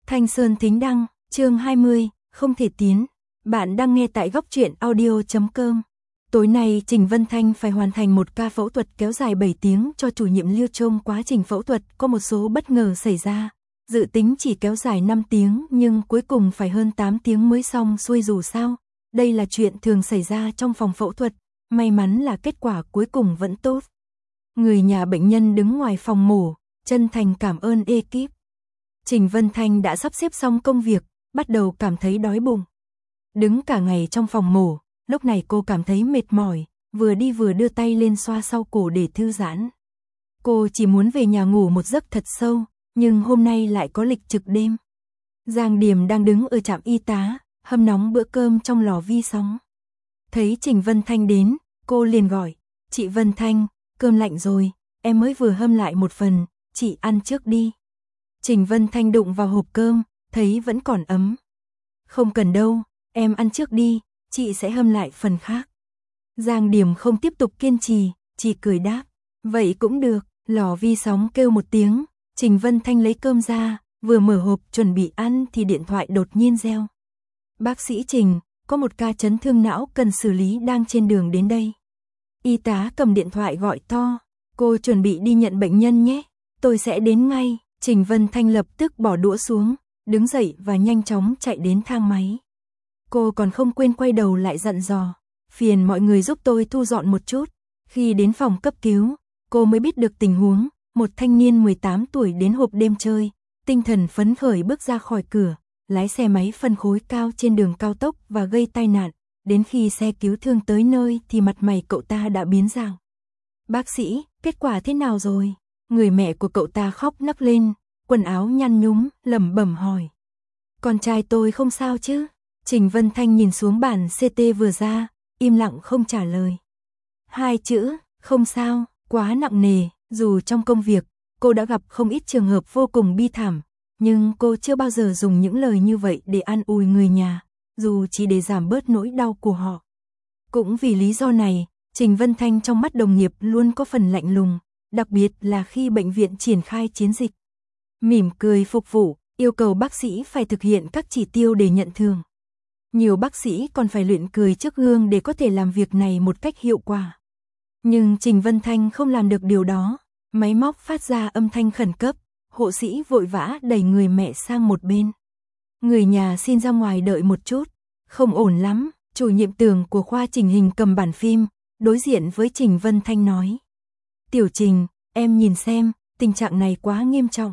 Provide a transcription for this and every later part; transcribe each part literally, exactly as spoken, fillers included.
Thanh Sơn Thính Đăng, chương hai mươi, không thể tiến. Bạn đang nghe tại góc truyện audio chấm com. Tối nay Trình Vân Thanh phải hoàn thành một ca phẫu thuật kéo dài bảy tiếng cho chủ nhiệm Liêu. Trong quá trình phẫu thuật có một số bất ngờ xảy ra. Dự tính chỉ kéo dài năm tiếng nhưng cuối cùng phải hơn tám tiếng mới xong xuôi. Dù sao, đây là chuyện thường xảy ra trong phòng phẫu thuật. May mắn là kết quả cuối cùng vẫn tốt. Người nhà bệnh nhân đứng ngoài phòng mổ, chân thành cảm ơn ekip. Trình Vân Thanh đã sắp xếp xong công việc, bắt đầu cảm thấy đói bụng. Đứng cả ngày trong phòng mổ, lúc này cô cảm thấy mệt mỏi, vừa đi vừa đưa tay lên xoa sau cổ để thư giãn. Cô chỉ muốn về nhà ngủ một giấc thật sâu, nhưng hôm nay lại có lịch trực đêm. Giang Điềm đang đứng ở trạm y tá, hâm nóng bữa cơm trong lò vi sóng. Thấy Trình Vân Thanh đến, cô liền gọi, chị Vân Thanh, cơm lạnh rồi, em mới vừa hâm lại một phần, chị ăn trước đi. Trình Vân Thanh đụng vào hộp cơm, thấy vẫn còn ấm. Không cần đâu, em ăn trước đi, chị sẽ hâm lại phần khác. Giang Điềm không tiếp tục kiên trì, chỉ cười đáp, vậy cũng được. Lò vi sóng kêu một tiếng, Trình Vân Thanh lấy cơm ra, vừa mở hộp chuẩn bị ăn thì điện thoại đột nhiên reo. Bác sĩ Trình, có một ca chấn thương não cần xử lý đang trên đường đến đây. Y tá cầm điện thoại gọi to, cô chuẩn bị đi nhận bệnh nhân nhé, tôi sẽ đến ngay. Trình Vân Thanh lập tức bỏ đũa xuống, đứng dậy và nhanh chóng chạy đến thang máy. Cô còn không quên quay đầu lại dặn dò, phiền mọi người giúp tôi thu dọn một chút. Khi đến phòng cấp cứu, cô mới biết được tình huống, một thanh niên mười tám tuổi đến hộp đêm chơi, tinh thần phấn khởi bước ra khỏi cửa, lái xe máy phân khối cao trên đường cao tốc và gây tai nạn. Đến khi xe cứu thương tới nơi thì mặt mày cậu ta đã biến dạng. Bác sĩ, kết quả thế nào rồi? Người mẹ của cậu ta khóc nấc lên, quần áo nhăn nhúm, lẩm bẩm hỏi. Con trai tôi không sao chứ? Trình Vân Thanh nhìn xuống bản xê tê vừa ra, im lặng không trả lời. Hai chữ, không sao, quá nặng nề. Dù trong công việc, cô đã gặp không ít trường hợp vô cùng bi thảm, nhưng cô chưa bao giờ dùng những lời như vậy để an ủi người nhà, dù chỉ để giảm bớt nỗi đau của họ. Cũng vì lý do này, Trình Vân Thanh trong mắt đồng nghiệp luôn có phần lạnh lùng, đặc biệt là khi bệnh viện triển khai chiến dịch. Mỉm cười phục vụ, yêu cầu bác sĩ phải thực hiện các chỉ tiêu để nhận thưởng. Nhiều bác sĩ còn phải luyện cười trước gương để có thể làm việc này một cách hiệu quả. Nhưng Trình Vân Thanh không làm được điều đó, máy móc phát ra âm thanh khẩn cấp, hộ sĩ vội vã đẩy người mẹ sang một bên. Người nhà xin ra ngoài đợi một chút, không ổn lắm, chủ nhiệm tường của khoa chỉnh hình cầm bản phim, đối diện với Trình Vân Thanh nói. Tiểu Trình, em nhìn xem, tình trạng này quá nghiêm trọng.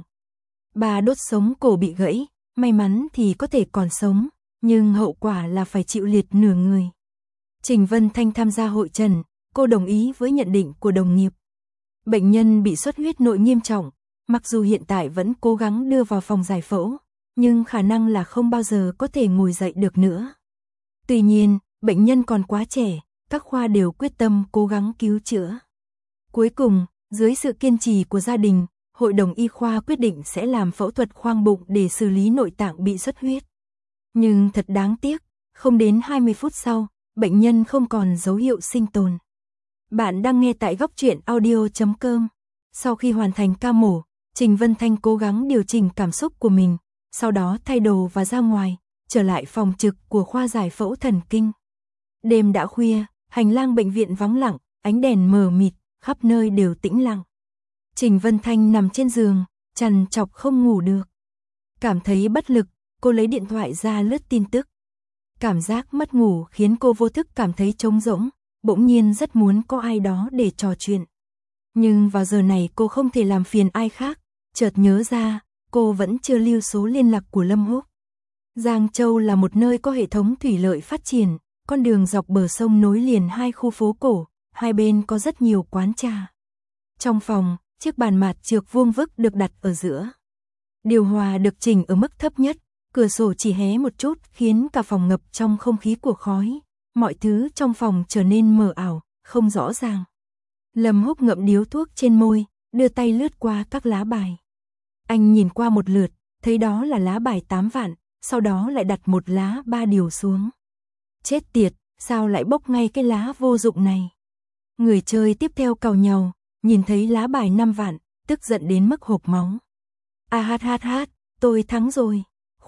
Bà đốt sống cổ bị gãy, may mắn thì có thể còn sống, nhưng hậu quả là phải chịu liệt nửa người. Trình Vân Thanh tham gia hội trần, cô đồng ý với nhận định của đồng nghiệp. Bệnh nhân bị xuất huyết nội nghiêm trọng, mặc dù hiện tại vẫn cố gắng đưa vào phòng giải phẫu, nhưng khả năng là không bao giờ có thể ngồi dậy được nữa. Tuy nhiên, bệnh nhân còn quá trẻ, các khoa đều quyết tâm cố gắng cứu chữa. Cuối cùng, dưới sự kiên trì của gia đình, Hội đồng y khoa quyết định sẽ làm phẫu thuật khoang bụng để xử lý nội tạng bị xuất huyết. Nhưng thật đáng tiếc, không đến hai mươi phút sau, bệnh nhân không còn dấu hiệu sinh tồn. Bạn đang nghe tại góc truyện audio chấm com. Sau khi hoàn thành ca mổ, Trình Vân Thanh cố gắng điều chỉnh cảm xúc của mình, sau đó thay đồ và ra ngoài, trở lại phòng trực của khoa giải phẫu thần kinh. Đêm đã khuya, hành lang bệnh viện vắng lặng, ánh đèn mờ mịt, khắp nơi đều tĩnh lặng. Trình Vân Thanh nằm trên giường, trằn trọc không ngủ được. Cảm thấy bất lực, cô lấy điện thoại ra lướt tin tức. Cảm giác mất ngủ khiến cô vô thức cảm thấy trống rỗng, bỗng nhiên rất muốn có ai đó để trò chuyện. Nhưng vào giờ này cô không thể làm phiền ai khác, chợt nhớ ra, cô vẫn chưa lưu số liên lạc của Lâm Húc. Giang Châu là một nơi có hệ thống thủy lợi phát triển, con đường dọc bờ sông nối liền hai khu phố cổ, hai bên có rất nhiều quán trà. Trong phòng, chiếc bàn mạt trược vuông vức được đặt ở giữa. Điều hòa được chỉnh ở mức thấp nhất, cửa sổ chỉ hé một chút khiến cả phòng ngập trong không khí của khói. Mọi thứ trong phòng trở nên mờ ảo, không rõ ràng. Lâm Húc ngậm điếu thuốc trên môi, đưa tay lướt qua các lá bài. Anh nhìn qua một lượt, thấy đó là lá bài tám vạn, sau đó lại đặt một lá ba điều xuống. Chết tiệt, sao lại bốc ngay cái lá vô dụng này? Người chơi tiếp theo càu nhàu, nhìn thấy lá bài năm vạn, tức giận đến mức hộc máu. A hát hát hát, tôi thắng rồi.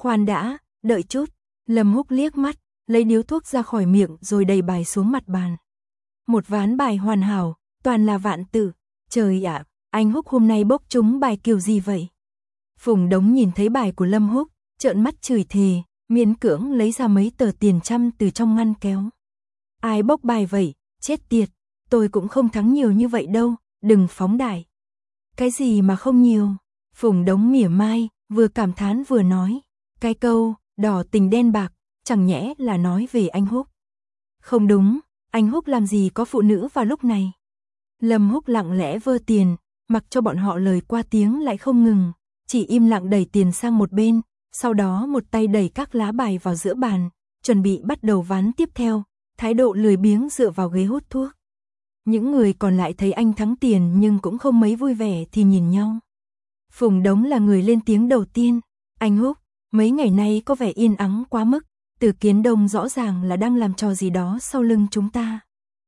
Khoan đã, đợi chút. Lâm Húc liếc mắt, lấy điếu thuốc ra khỏi miệng rồi đầy bài xuống mặt bàn. Một ván bài hoàn hảo, toàn là vạn tử. Trời ạ, anh Húc hôm nay bốc trúng bài kiểu gì vậy? Phùng Đống nhìn thấy bài của Lâm Húc, trợn mắt chửi thề, miễn cưỡng lấy ra mấy tờ tiền trăm từ trong ngăn kéo. Ai bốc bài vậy, chết tiệt, tôi cũng không thắng nhiều như vậy đâu, đừng phóng đại. Cái gì mà không nhiều? Phùng Đống mỉa mai, vừa cảm thán vừa nói. Cái câu, đỏ tình đen bạc, chẳng nhẽ là nói về anh Húc. Không đúng, anh Húc làm gì có phụ nữ vào lúc này. Lâm Húc lặng lẽ vơ tiền, mặc cho bọn họ lời qua tiếng lại không ngừng, chỉ im lặng đẩy tiền sang một bên, sau đó một tay đẩy các lá bài vào giữa bàn, chuẩn bị bắt đầu ván tiếp theo, thái độ lười biếng dựa vào ghế hút thuốc. Những người còn lại thấy anh thắng tiền nhưng cũng không mấy vui vẻ thì nhìn nhau. Phùng Đống là người lên tiếng đầu tiên. Anh Húc, mấy ngày nay có vẻ yên ắng quá mức, Từ Kiến Đông rõ ràng là đang làm trò gì đó sau lưng chúng ta.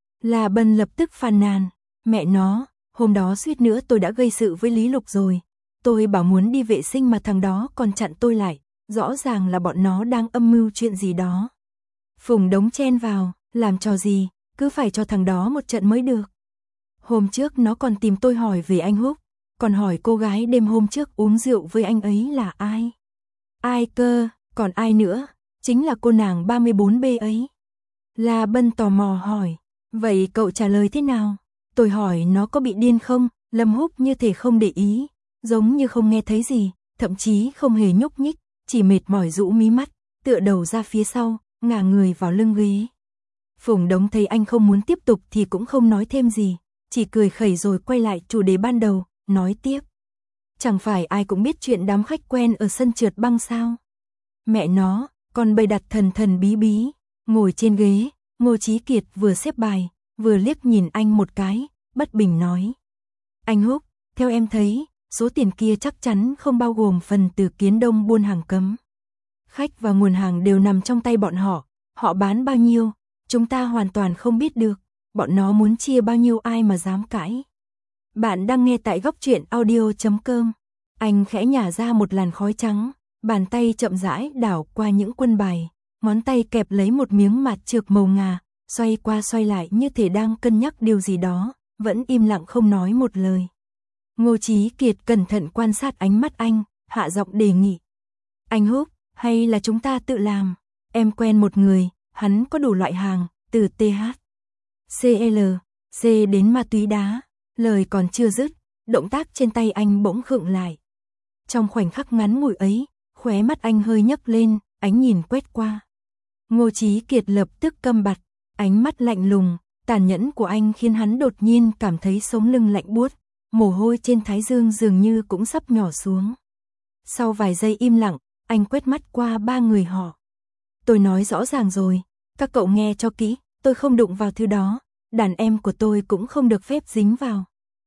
La Bân lập tức phàn nàn, mẹ nó, hôm đó suýt nữa tôi đã gây sự với Lý Lục rồi. Tôi bảo muốn đi vệ sinh mà thằng đó còn chặn tôi lại, rõ ràng là bọn nó đang âm mưu chuyện gì đó. Phùng Đống chen vào, làm trò gì, cứ phải cho thằng đó một trận mới được. Hôm trước nó còn tìm tôi hỏi về anh Húc, còn hỏi cô gái đêm hôm trước uống rượu với anh ấy là ai. Ai cơ, còn ai nữa, chính là cô nàng ba mươi bốn B ấy. La Bân tò mò hỏi, vậy cậu trả lời thế nào? Tôi hỏi nó có bị điên không, Lâm Húc như thể không để ý, giống như không nghe thấy gì, thậm chí không hề nhúc nhích, chỉ mệt mỏi rũ mí mắt, tựa đầu ra phía sau, ngả người vào lưng ghế. Phùng Đống thấy anh không muốn tiếp tục thì cũng không nói thêm gì, chỉ cười khẩy rồi quay lại chủ đề ban đầu, nói tiếp. Chẳng phải ai cũng biết chuyện đám khách quen ở sân trượt băng sao? Mẹ nó, còn bày đặt thần thần bí bí, ngồi trên ghế, Ngô Chí Kiệt vừa xếp bài, vừa liếc nhìn anh một cái, bất bình nói. Anh Húc, theo em thấy, số tiền kia chắc chắn không bao gồm phần Từ Kiến Đông buôn hàng cấm. Khách và nguồn hàng đều nằm trong tay bọn họ, họ bán bao nhiêu, chúng ta hoàn toàn không biết được, bọn nó muốn chia bao nhiêu ai mà dám cãi. Bạn đang nghe tại góc truyện audio chấm com. Anh khẽ nhả ra một làn khói trắng, bàn tay chậm rãi đảo qua những quân bài, ngón tay kẹp lấy một miếng mạt trược màu ngà, xoay qua xoay lại như thể đang cân nhắc điều gì đó, vẫn im lặng không nói một lời. Ngô Chí Kiệt cẩn thận quan sát ánh mắt anh, hạ giọng đề nghị. Anh Húc, hay là chúng ta tự làm? Em quen một người, hắn có đủ loại hàng, từ tê hát, xê lờ, C đến ma túy đá. Lời còn chưa dứt, động tác trên tay anh bỗng khựng lại. Trong khoảnh khắc ngắn ngủi ấy, khóe mắt anh hơi nhấc lên, ánh nhìn quét qua. Ngô Chí Kiệt lập tức câm bặt, ánh mắt lạnh lùng, tàn nhẫn của anh khiến hắn đột nhiên cảm thấy sống lưng lạnh buốt, mồ hôi trên thái dương dường như cũng sắp nhỏ xuống. Sau vài giây im lặng, anh quét mắt qua ba người họ. Tôi nói rõ ràng rồi, các cậu nghe cho kỹ, tôi không đụng vào thứ đó, đàn em của tôi cũng không được phép dính vào.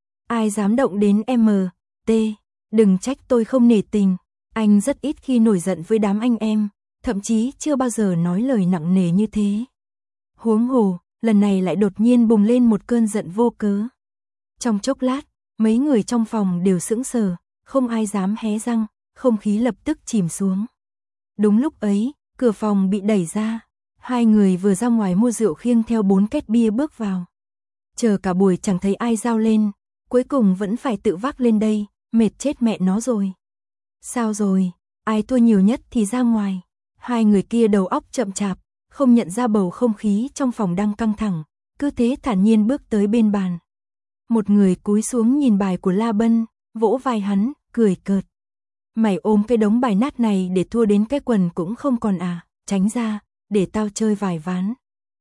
Ai dám động đến em, T, đừng trách tôi không nể tình, anh rất ít khi nổi giận với đám anh em, thậm chí chưa bao giờ nói lời nặng nề như thế. Huống hồ, lần này lại đột nhiên bùng lên một cơn giận vô cớ. Trong chốc lát, mấy người trong phòng đều sững sờ, không ai dám hé răng, không khí lập tức chìm xuống. Đúng lúc ấy, cửa phòng bị đẩy ra, hai người vừa ra ngoài mua rượu khiêng theo bốn két bia bước vào. Chờ cả buổi chẳng thấy ai giao lên, cuối cùng vẫn phải tự vác lên đây, mệt chết mẹ nó rồi. Sao rồi, ai thua nhiều nhất thì ra ngoài. Hai người kia đầu óc chậm chạp, không nhận ra bầu không khí trong phòng đang căng thẳng, cứ thế thản nhiên bước tới bên bàn. Một người cúi xuống nhìn bài của La Bân, vỗ vai hắn, cười cợt. Mày ôm cái đống bài nát này để thua đến cái quần cũng không còn à, tránh ra, để tao chơi vài ván.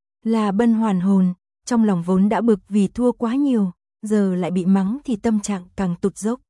La Bân hoàn hồn, trong lòng vốn đã bực vì thua quá nhiều, giờ lại bị mắng thì tâm trạng càng tụt dốc.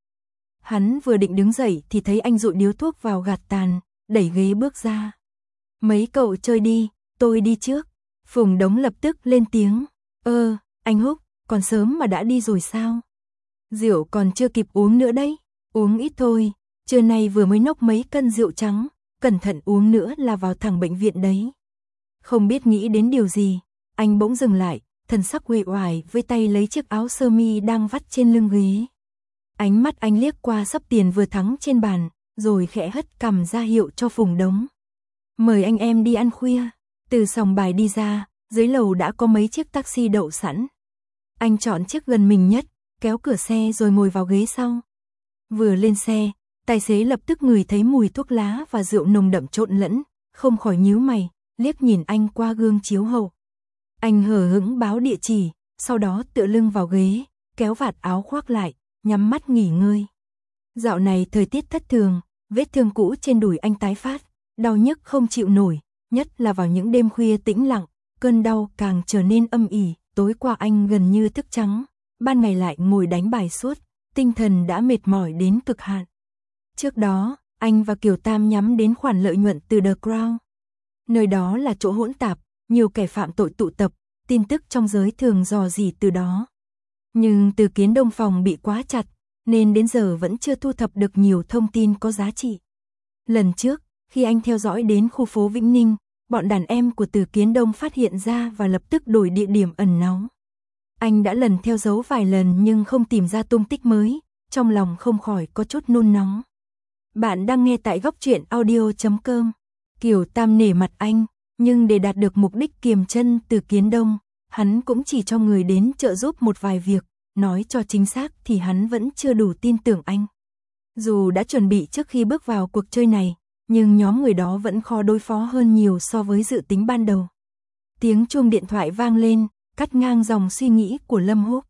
Hắn vừa định đứng dậy thì thấy anh dụi điếu thuốc vào gạt tàn, đẩy ghế bước ra. Mấy cậu chơi đi, tôi đi trước. Phùng Đống lập tức lên tiếng. Ơ, anh Húc, còn sớm mà đã đi rồi sao? Rượu còn chưa kịp uống nữa đấy, uống ít thôi, trưa nay vừa mới nốc mấy cân rượu trắng, cẩn thận uống nữa là vào thẳng bệnh viện đấy. Không biết nghĩ đến điều gì, anh bỗng dừng lại, thần sắc uể oải với tay lấy chiếc áo sơ mi đang vắt trên lưng ghế. Ánh mắt anh liếc qua sấp tiền vừa thắng trên bàn, rồi khẽ hất cằm ra hiệu cho Phùng Đống. Mời anh em đi ăn khuya. Từ sòng bài đi ra, dưới lầu đã có mấy chiếc taxi đậu sẵn. Anh chọn chiếc gần mình nhất, kéo cửa xe rồi ngồi vào ghế sau. Vừa lên xe, tài xế lập tức ngửi thấy mùi thuốc lá và rượu nồng đậm trộn lẫn, không khỏi nhíu mày, liếc nhìn anh qua gương chiếu hậu. Anh hờ hững báo địa chỉ, sau đó tựa lưng vào ghế, kéo vạt áo khoác lại, nhắm mắt nghỉ ngơi. Dạo này thời tiết thất thường, vết thương cũ trên đùi anh tái phát, đau nhức không chịu nổi, nhất là vào những đêm khuya tĩnh lặng, cơn đau càng trở nên âm ỉ. Tối qua anh gần như thức trắng, ban ngày lại ngồi đánh bài suốt, tinh thần đã mệt mỏi đến cực hạn. Trước đó, anh và Kiều Tam nhắm đến khoản lợi nhuận từ The Crown. Nơi đó là chỗ hỗn tạp, nhiều kẻ phạm tội tụ tập, tin tức trong giới thường dò dỉ từ đó. Nhưng Từ Kiến Đông phòng bị quá chặt, nên đến giờ vẫn chưa thu thập được nhiều thông tin có giá trị. Lần trước, khi anh theo dõi đến khu phố Vĩnh Ninh, bọn đàn em của Từ Kiến Đông phát hiện ra và lập tức đổi địa điểm ẩn náu. Anh đã lần theo dấu vài lần nhưng không tìm ra tung tích mới, trong lòng không khỏi có chút nôn nóng. Bạn đang nghe tại góc truyện audio chấm com. Kiều Tam nể mặt anh, nhưng để đạt được mục đích kiềm chân Từ Kiến Đông, hắn cũng chỉ cho người đến trợ giúp một vài việc, nói cho chính xác thì hắn vẫn chưa đủ tin tưởng anh. Dù đã chuẩn bị trước khi bước vào cuộc chơi này, nhưng nhóm người đó vẫn khó đối phó hơn nhiều so với dự tính ban đầu. Tiếng chuông điện thoại vang lên, cắt ngang dòng suy nghĩ của Lâm Húc.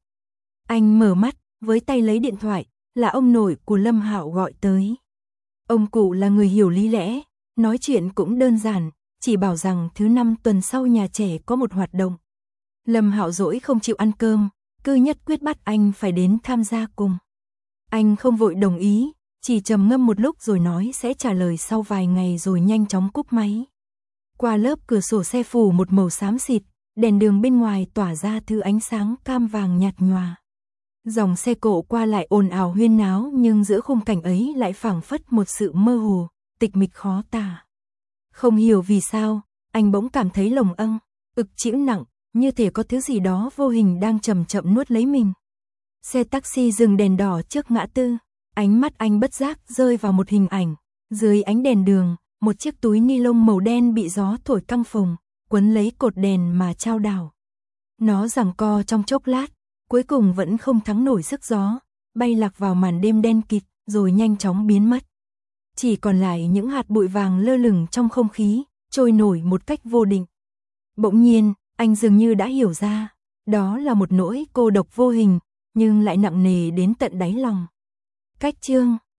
Anh mở mắt, với tay lấy điện thoại, là ông nội của Lâm Hạo gọi tới. Ông cụ là người hiểu lý lẽ, nói chuyện cũng đơn giản, chỉ bảo rằng thứ năm tuần sau nhà trẻ có một hoạt động. Lâm Hạo dỗi không chịu ăn cơm, cứ nhất quyết bắt anh phải đến tham gia cùng. Anh không vội đồng ý, chỉ trầm ngâm một lúc rồi nói sẽ trả lời sau vài ngày rồi nhanh chóng cúp máy. Qua lớp cửa sổ xe phủ một màu xám xịt, đèn đường bên ngoài tỏa ra thứ ánh sáng cam vàng nhạt nhòa. Dòng xe cộ qua lại ồn ào huyên náo nhưng giữa khung cảnh ấy lại phảng phất một sự mơ hồ, tịch mịch khó tả. Không hiểu vì sao, anh bỗng cảm thấy lồng âng, ực chịu nặng, như thể có thứ gì đó vô hình đang chậm chậm nuốt lấy mình. Xe taxi dừng đèn đỏ trước ngã tư, ánh mắt anh bất giác rơi vào một hình ảnh. Dưới ánh đèn đường, một chiếc túi ni lông màu đen bị gió thổi căng phồng, quấn lấy cột đèn mà chao đảo. Nó giằng co trong chốc lát, cuối cùng vẫn không thắng nổi sức gió, bay lạc vào màn đêm đen kịt, rồi nhanh chóng biến mất. Chỉ còn lại những hạt bụi vàng lơ lửng trong không khí, trôi nổi một cách vô định. Bỗng nhiên, anh dường như đã hiểu ra, đó là một nỗi cô độc vô hình, nhưng lại nặng nề đến tận đáy lòng. Cách chương